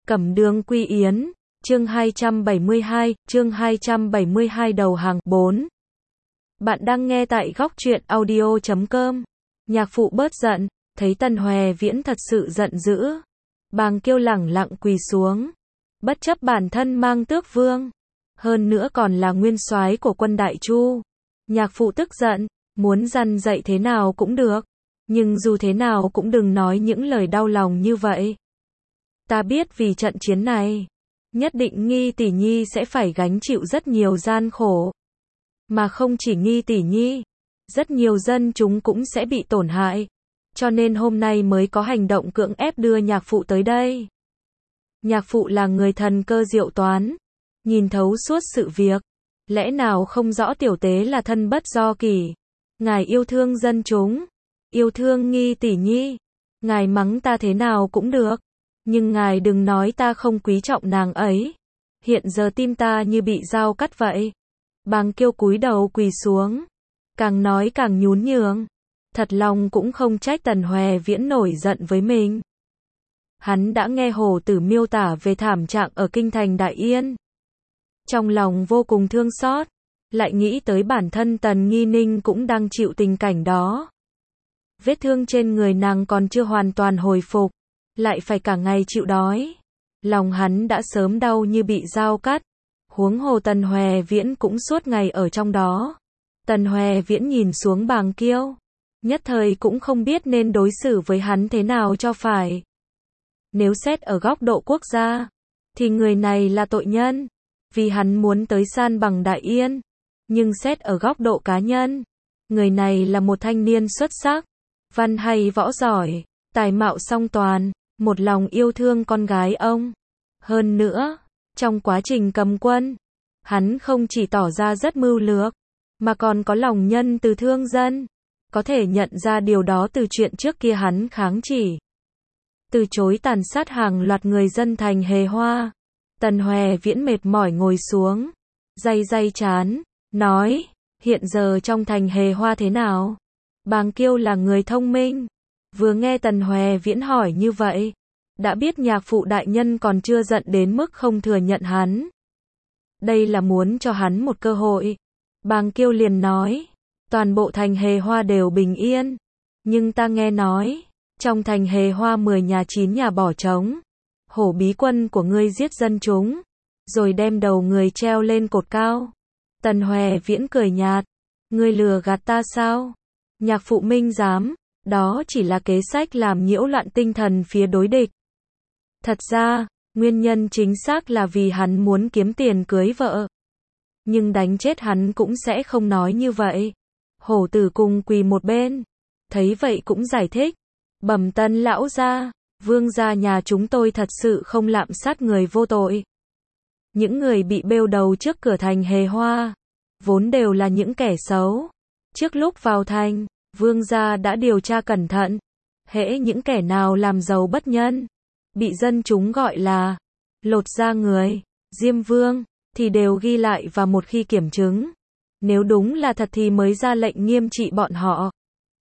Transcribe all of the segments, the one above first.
Cẩm Đường Quy Yến, chương 272 đầu hàng 4. Bạn đang nghe tại góc truyện audio.com. Nhạc phụ bớt giận, thấy Tần Hoè Viễn thật sự giận dữ. Bàng Kiêu lẳng lặng quỳ xuống, bất chấp bản thân mang tước vương, hơn nữa còn là nguyên soái của quân Đại Chu. Nhạc phụ tức giận, muốn răn dạy thế nào cũng được, nhưng dù thế nào cũng đừng nói những lời đau lòng như vậy. Ta biết vì trận chiến này, nhất định Nghi tỷ nhi sẽ phải gánh chịu rất nhiều gian khổ. Mà không chỉ Nghi tỷ nhi, rất nhiều dân chúng cũng sẽ bị tổn hại. Cho nên hôm nay mới có hành động cưỡng ép đưa nhạc phụ tới đây. Nhạc phụ là người thần cơ diệu toán, nhìn thấu suốt sự việc. Lẽ nào không rõ tiểu tế là thân bất do kỷ. Ngài yêu thương dân chúng, yêu thương Nghi tỷ nhi. Ngài mắng ta thế nào cũng được, nhưng ngài đừng nói ta không quý trọng nàng ấy. Hiện giờ tim ta như bị dao cắt vậy. Bàng Kiêu cúi đầu quỳ xuống, càng nói càng nhún nhường. Thật lòng cũng không trách Tần Hoè Viễn nổi giận với mình. Hắn đã nghe Hổ Tử miêu tả về thảm trạng ở kinh thành Đại Yên. Trong lòng vô cùng thương xót, lại nghĩ tới bản thân Tần Nghi Ninh cũng đang chịu tình cảnh đó. Vết thương trên người nàng còn chưa hoàn toàn hồi phục, lại phải cả ngày chịu đói. Lòng hắn đã sớm đau như bị dao cắt, huống hồ Tần Hoè Viễn cũng suốt ngày ở trong đó. Tần Hoè Viễn nhìn xuống Bàng Kiêu, nhất thời cũng không biết nên đối xử với hắn thế nào cho phải. Nếu xét ở góc độ quốc gia, thì người này là tội nhân, vì hắn muốn tới san bằng Đại Yên. Nhưng xét ở góc độ cá nhân, người này là một thanh niên xuất sắc, văn hay võ giỏi, tài mạo song toàn, một lòng yêu thương con gái ông. Hơn nữa, trong quá trình cầm quân, hắn không chỉ tỏ ra rất mưu lược, mà còn có lòng nhân từ thương dân. Có thể nhận ra điều đó từ chuyện trước kia hắn kháng chỉ, từ chối tàn sát hàng loạt người dân thành Hề Hoa. Tần Hoè Viễn mệt mỏi ngồi xuống, day day trán, nói, hiện giờ trong thành Hề Hoa thế nào? Bàng Kiêu là người thông minh, vừa nghe Tần Hoè Viễn hỏi như vậy, đã biết nhạc phụ đại nhân còn chưa giận đến mức không thừa nhận hắn. Đây là muốn cho hắn một cơ hội. Bàng Kiêu liền nói, toàn bộ thành Hề Hoa đều bình yên, nhưng ta nghe nói, trong thành Hề Hoa 10 nhà 9 nhà bỏ trống. Hổ bí quân của ngươi giết dân chúng, rồi đem đầu người treo lên cột cao. Tần Hoè Viễn cười nhạt, ngươi lừa gạt ta sao? Nhạc phụ minh giám, đó chỉ là kế sách làm nhiễu loạn tinh thần phía đối địch. Thật ra, nguyên nhân chính xác là vì hắn muốn kiếm tiền cưới vợ. Nhưng đánh chết hắn cũng sẽ không nói như vậy. Hổ Tử cùng quỳ một bên, thấy vậy cũng giải thích, bẩm Tần lão gia, vương gia nhà chúng tôi thật sự không lạm sát người vô tội. Những người bị bêu đầu trước cửa thành Hề Hoa, vốn đều là những kẻ xấu. Trước lúc vào thành, vương gia đã điều tra cẩn thận, hễ những kẻ nào làm giàu bất nhân, bị dân chúng gọi là lột da người, diêm vương, thì đều ghi lại và một khi kiểm chứng, nếu đúng là thật thì mới ra lệnh nghiêm trị bọn họ.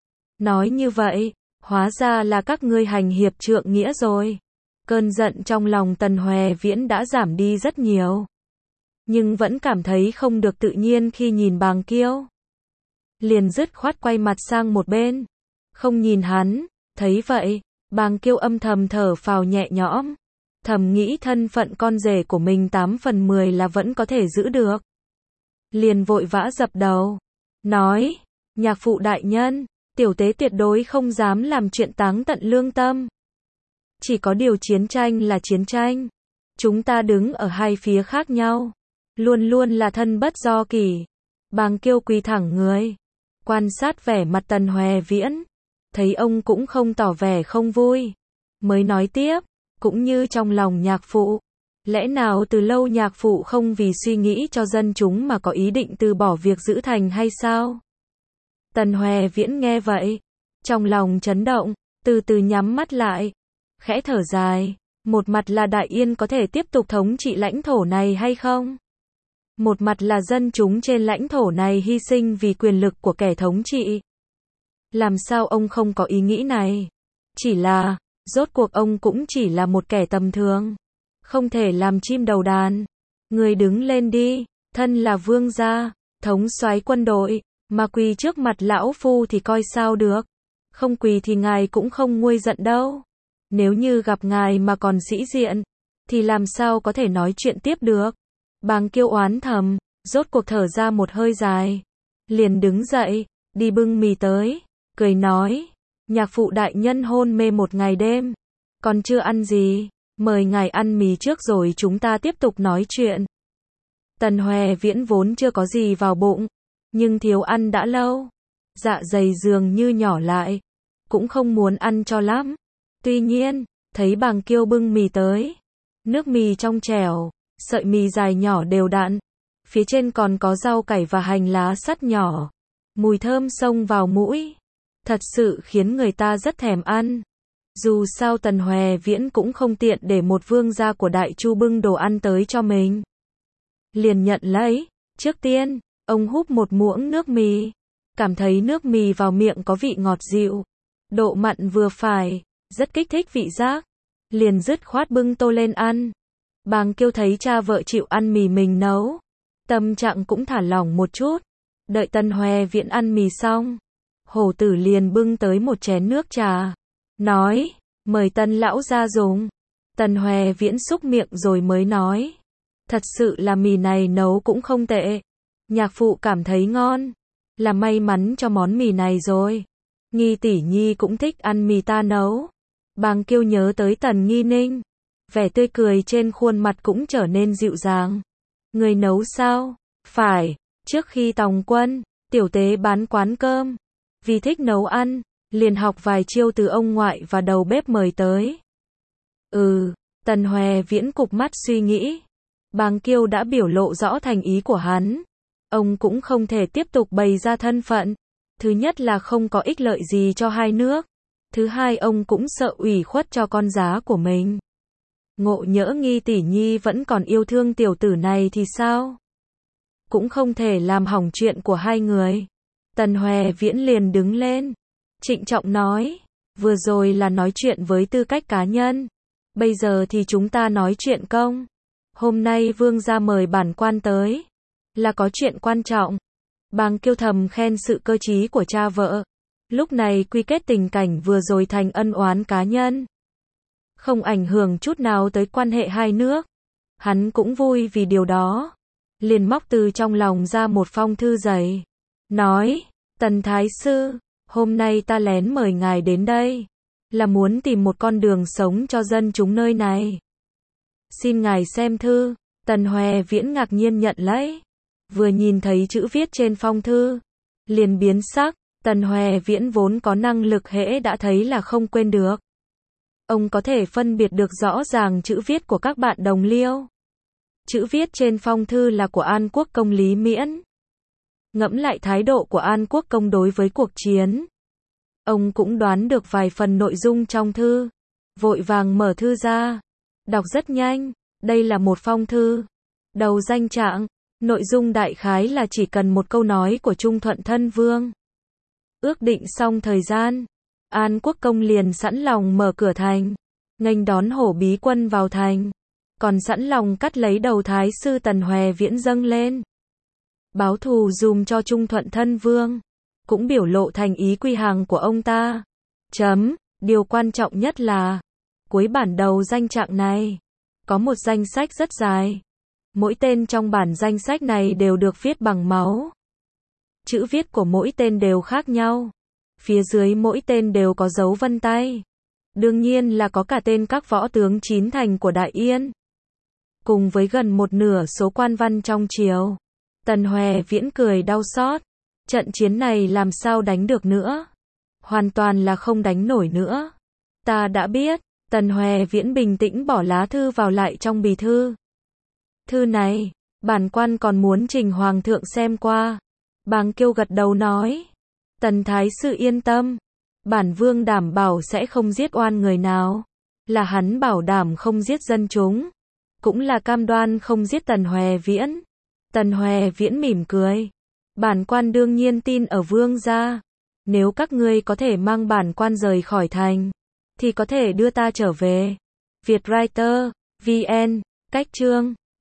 Nói như vậy, hóa ra là các ngươi hành hiệp trượng nghĩa rồi. Cơn giận trong lòng Tần Hoè Viễn đã giảm đi rất nhiều, nhưng vẫn cảm thấy không được tự nhiên khi nhìn Bàng Kiêu. Liền dứt khoát quay mặt sang một bên, không nhìn hắn. Thấy vậy, Bàng Kiêu âm thầm thở phào nhẹ nhõm, thầm nghĩ thân phận con rể của mình 8 phần 10 là vẫn có thể giữ được. Liền vội vã dập đầu, nói, nhạc phụ đại nhân, tiểu tế tuyệt đối không dám làm chuyện táng tận lương tâm. Chỉ có điều chiến tranh là chiến tranh, chúng ta đứng ở hai phía khác nhau, luôn luôn là thân bất do kỷ. Bàng Kiêu quỳ thẳng người, quan sát vẻ mặt Tần Hoè Viễn, thấy ông cũng không tỏ vẻ không vui, mới nói tiếp, cũng như trong lòng nhạc phụ, lẽ nào từ lâu nhạc phụ không vì suy nghĩ cho dân chúng mà có ý định từ bỏ việc giữ thành hay sao? Tần Hoè Viễn nghe vậy, trong lòng chấn động, từ từ nhắm mắt lại, khẽ thở dài, một mặt là Đại Yên có thể tiếp tục thống trị lãnh thổ này hay không? Một mặt là dân chúng trên lãnh thổ này hy sinh vì quyền lực của kẻ thống trị. Làm sao ông không có ý nghĩ này? Chỉ là, rốt cuộc ông cũng chỉ là một kẻ tầm thường, không thể làm chim đầu đàn. Người đứng lên đi, thân là vương gia, thống soái quân đội, mà quỳ trước mặt lão phu thì coi sao được. Không quỳ thì ngài cũng không nguôi giận đâu. Nếu như gặp ngài mà còn sĩ diện, thì làm sao có thể nói chuyện tiếp được. Bàng Kiêu oán thầm, rốt cuộc thở ra một hơi dài. Liền đứng dậy, đi bưng mì tới, cười nói, nhạc phụ đại nhân hôn mê một ngày đêm, còn chưa ăn gì, mời ngài ăn mì trước rồi chúng ta tiếp tục nói chuyện. Tần Hoè Viễn vốn chưa có gì vào bụng, nhưng thiếu ăn đã lâu, dạ dày dường như nhỏ lại, cũng không muốn ăn cho lắm. Tuy nhiên, thấy Bàng Kiêu bưng mì tới, nước mì trong trẻo, sợi mì dài nhỏ đều đặn, phía trên còn có rau cải và hành lá sắt nhỏ, mùi thơm xông vào mũi, thật sự khiến người ta rất thèm ăn. Dù sao Tần Hoè Viễn cũng không tiện để một vương gia của Đại Chu bưng đồ ăn tới cho mình. Liền nhận lấy, trước tiên, ông húp một muỗng nước mì, cảm thấy nước mì vào miệng có vị ngọt dịu, độ mặn vừa phải, rất kích thích vị giác, liền dứt khoát bưng tô lên ăn. Bàng Kiêu thấy cha vợ chịu ăn mì mình nấu, tâm trạng cũng thả lỏng một chút. Đợi Tần Hoè Viễn ăn mì xong, hổ tử liền bưng tới một chén nước trà, nói, mời Tần lão ra dùng. Tần Hoè Viễn xúc miệng rồi mới nói, thật sự là mì này nấu cũng không tệ, nhạc phụ cảm thấy ngon, là may mắn cho món mì này rồi. Nghi tỷ nhi cũng thích ăn mì ta nấu. Bàng Kiêu nhớ tới Tần Nghi Ninh, vẻ tươi cười trên khuôn mặt cũng trở nên dịu dàng. Người nấu sao? Phải, trước khi tòng quân, tiểu tế bán quán cơm, vì thích nấu ăn, liền học vài chiêu từ ông ngoại và đầu bếp mời tới. Tần Hoè Viễn cụp mắt suy nghĩ. Bàng Kiêu đã biểu lộ rõ thành ý của hắn. Ông cũng không thể tiếp tục bày ra thân phận. Thứ nhất là không có ích lợi gì cho hai nước. Thứ hai ông cũng sợ ủy khuất cho con giá của mình. Ngộ nhỡ Nghi tỷ nhi vẫn còn yêu thương tiểu tử này thì sao? Cũng không thể làm hỏng chuyện của hai người. Tần Hoè Viễn liền đứng lên, trịnh trọng nói, vừa rồi là nói chuyện với tư cách cá nhân, bây giờ thì chúng ta nói chuyện công. Hôm nay vương gia mời bản quan tới, là có chuyện quan trọng. Bàng Kiêu thầm khen sự cơ trí của cha vợ, lúc này quy kết tình cảnh vừa rồi thành ân oán cá nhân, không ảnh hưởng chút nào tới quan hệ hai nước. Hắn cũng vui vì điều đó, liền móc từ trong lòng ra một phong thư dày, nói, Tần Thái Sư, hôm nay ta lén mời ngài đến đây, là muốn tìm một con đường sống cho dân chúng nơi này. Xin ngài xem thư. Tần Hoè Viễn ngạc nhiên nhận lấy, vừa nhìn thấy chữ viết trên phong thư, liền biến sắc. Tần Hoè Viễn vốn có năng lực hễ đã thấy là không quên được. Ông có thể phân biệt được rõ ràng chữ viết của các bạn đồng liêu. Chữ viết trên phong thư là của An Quốc công Lý Miễn. Ngẫm lại thái độ của An Quốc công đối với cuộc chiến, ông cũng đoán được vài phần nội dung trong thư, vội vàng mở thư ra, đọc rất nhanh. Đây là một phong thư, đầu danh trạng, nội dung đại khái là chỉ cần một câu nói của Trung Thuận Thân Vương. Ước định xong thời gian, An Quốc công liền sẵn lòng mở cửa thành, nghênh đón Hổ Bí quân vào thành, còn sẵn lòng cắt lấy đầu Thái sư Tần Hoè Viễn dâng lên, báo thù dùm cho Trung Thuận Thân Vương, cũng biểu lộ thành ý quy hàng của ông ta. Điều quan trọng nhất là, cuối bản đầu danh trạng này, có một danh sách rất dài. Mỗi tên trong bản danh sách này đều được viết bằng máu. Chữ viết của mỗi tên đều khác nhau. Phía dưới mỗi tên đều có dấu vân tay. Đương nhiên là có cả tên các võ tướng chín thành của Đại Yên, cùng với gần một nửa số quan văn trong triều. Tần Hoè Viễn cười đau xót. Trận chiến này làm sao đánh được nữa? Hoàn toàn là không đánh nổi nữa. Ta đã biết. Tần Hoè Viễn bình tĩnh bỏ lá thư vào lại trong bì thư. Thư này, bản quan còn muốn trình hoàng thượng xem qua. Bàng Kiêu gật đầu nói, Tần Thái sư yên tâm, bản vương đảm bảo sẽ không giết oan người nào. Là hắn bảo đảm không giết dân chúng, cũng là cam đoan không giết Tần Hoè Viễn. Tần Hoè Viễn mỉm cười, bản quan đương nhiên tin ở vương gia. Nếu các ngươi có thể mang bản quan rời khỏi thành, thì có thể đưa ta trở về. Việt Writer VN, cách chương